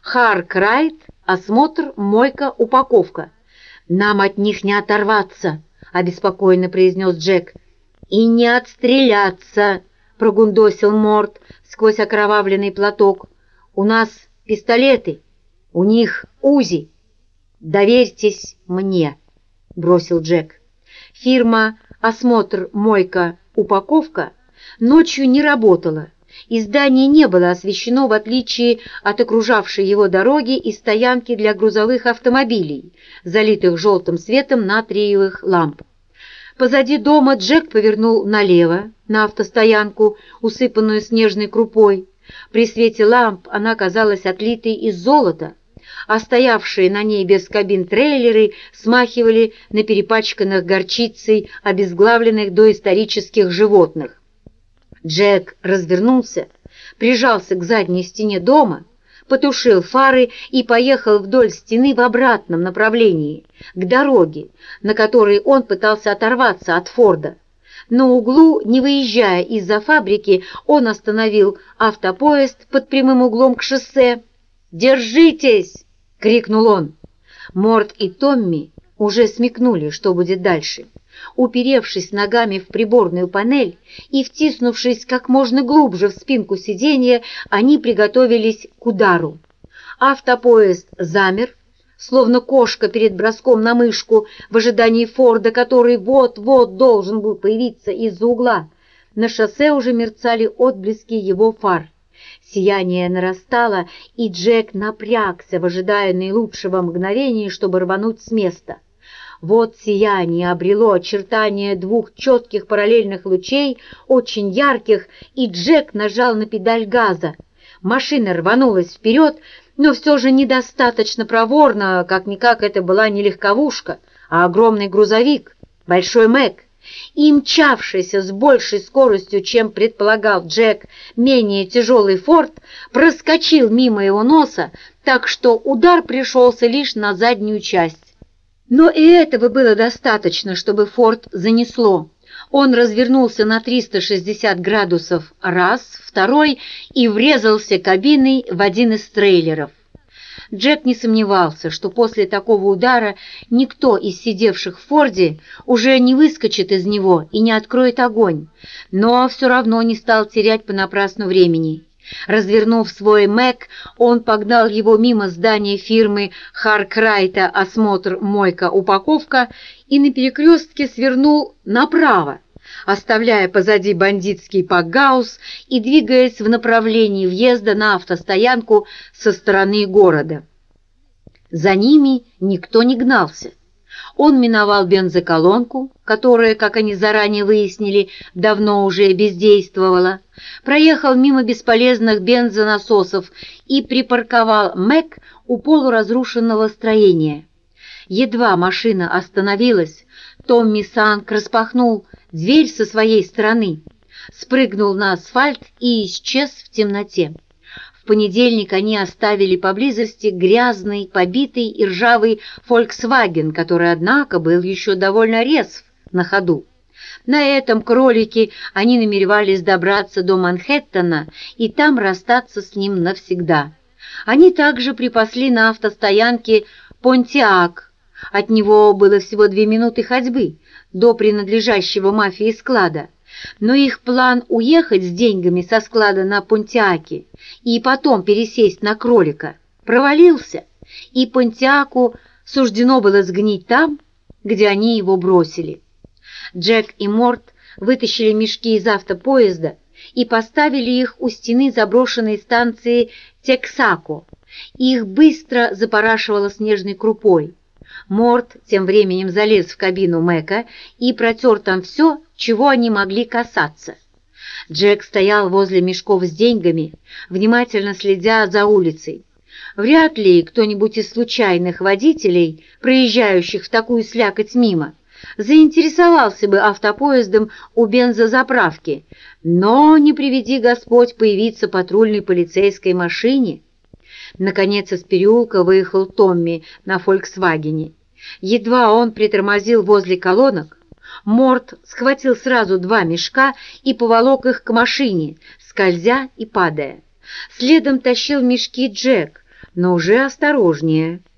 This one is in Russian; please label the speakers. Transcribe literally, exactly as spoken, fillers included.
Speaker 1: Харкрайт, осмотр, мойка, упаковка. «Нам от них не оторваться», — обеспокоенно произнес Джек. «И не отстреляться», — прогундосил Морт сквозь окровавленный платок. «У нас пистолеты, у них УЗИ». «Доверьтесь мне», — бросил Джек. Фирма «Осмотр, мойка, упаковка» ночью не работала, и здание не было освещено, в отличие от окружавшей его дороги и стоянки для грузовых автомобилей, залитых желтым светом натриевых ламп. Позади дома Джек повернул налево, на автостоянку, усыпанную снежной крупой. При свете ламп она казалась отлитой из золота, а стоявшие на ней без кабин трейлеры смахивали на перепачканных горчицей обезглавленных доисторических животных. Джек развернулся, прижался к задней стене дома, потушил фары и поехал вдоль стены в обратном направлении, к дороге, на которой он пытался оторваться от Форда. На углу, не выезжая из-за фабрики, он остановил автопоезд под прямым углом к шоссе. «Держитесь!» — крикнул он. Морт и Томми уже смекнули, что будет дальше. Уперевшись ногами в приборную панель и втиснувшись как можно глубже в спинку сиденья, они приготовились к удару. Автопоезд замер, словно кошка перед броском на мышку в ожидании Форда, который вот-вот должен был появиться из-за угла. На шоссе уже мерцали отблески его фар. Сияние нарастало, и Джек напрягся в ожидании наилучшего мгновения, чтобы рвануть с места. Вот сияние обрело очертания двух четких параллельных лучей, очень ярких, и Джек нажал на педаль газа. Машина рванулась вперед, но все же недостаточно проворно, как-никак это была не легковушка, а огромный грузовик, большой Мэк. И мчавшийся с большей скоростью, чем предполагал Джек, менее тяжелый Форд проскочил мимо его носа, так что удар пришелся лишь на заднюю часть. Но и этого было достаточно, чтобы Форд занесло. Он развернулся на триста шестьдесят градусов раз, второй и врезался кабиной в один из трейлеров. Джек не сомневался, что после такого удара никто из сидевших в Форде уже не выскочит из него и не откроет огонь, но все равно не стал терять понапрасну времени. Развернув свой Мэк, он погнал его мимо здания фирмы Харкрайта «Осмотр, мойка, упаковка» и на перекрестке свернул направо, оставляя позади бандитский пакгаус и двигаясь в направлении въезда на автостоянку со стороны города. За ними никто не гнался. Он миновал бензоколонку, которая, как они заранее выяснили, давно уже бездействовала, проехал мимо бесполезных бензонасосов и припарковал Мэк у полуразрушенного строения. Едва машина остановилась, Томми Санк распахнул дверь со своей стороны, спрыгнул на асфальт и исчез в темноте. В понедельник они оставили поблизости грязный, побитый и ржавый «Фольксваген», который, однако, был еще довольно резв на ходу. На этом кролике они намеревались добраться до Манхэттена и там расстаться с ним навсегда. Они также припасли на автостоянке «Понтиак». От него было всего две минуты ходьбы до принадлежащего мафии склада. Но их план уехать с деньгами со склада на Понтиаке и потом пересесть на кролика провалился, и Понтиаку суждено было сгнить там, где они его бросили. Джек и Морт вытащили мешки из автопоезда и поставили их у стены заброшенной станции Тексако. Их быстро запорашивало снежной крупой. Морт тем временем залез в кабину Мэка и протер там все, чего они могли касаться. Джек стоял возле мешков с деньгами, внимательно следя за улицей. Вряд ли кто-нибудь из случайных водителей, проезжающих в такую слякоть мимо, заинтересовался бы автопоездом у бензозаправки, но не приведи Господь появиться патрульной полицейской машине. Наконец из переулка выехал Томми на «Фольксвагене». Едва он притормозил возле колонок, Морт схватил сразу два мешка и поволок их к машине, скользя и падая. Следом тащил мешки Джек, но уже осторожнее.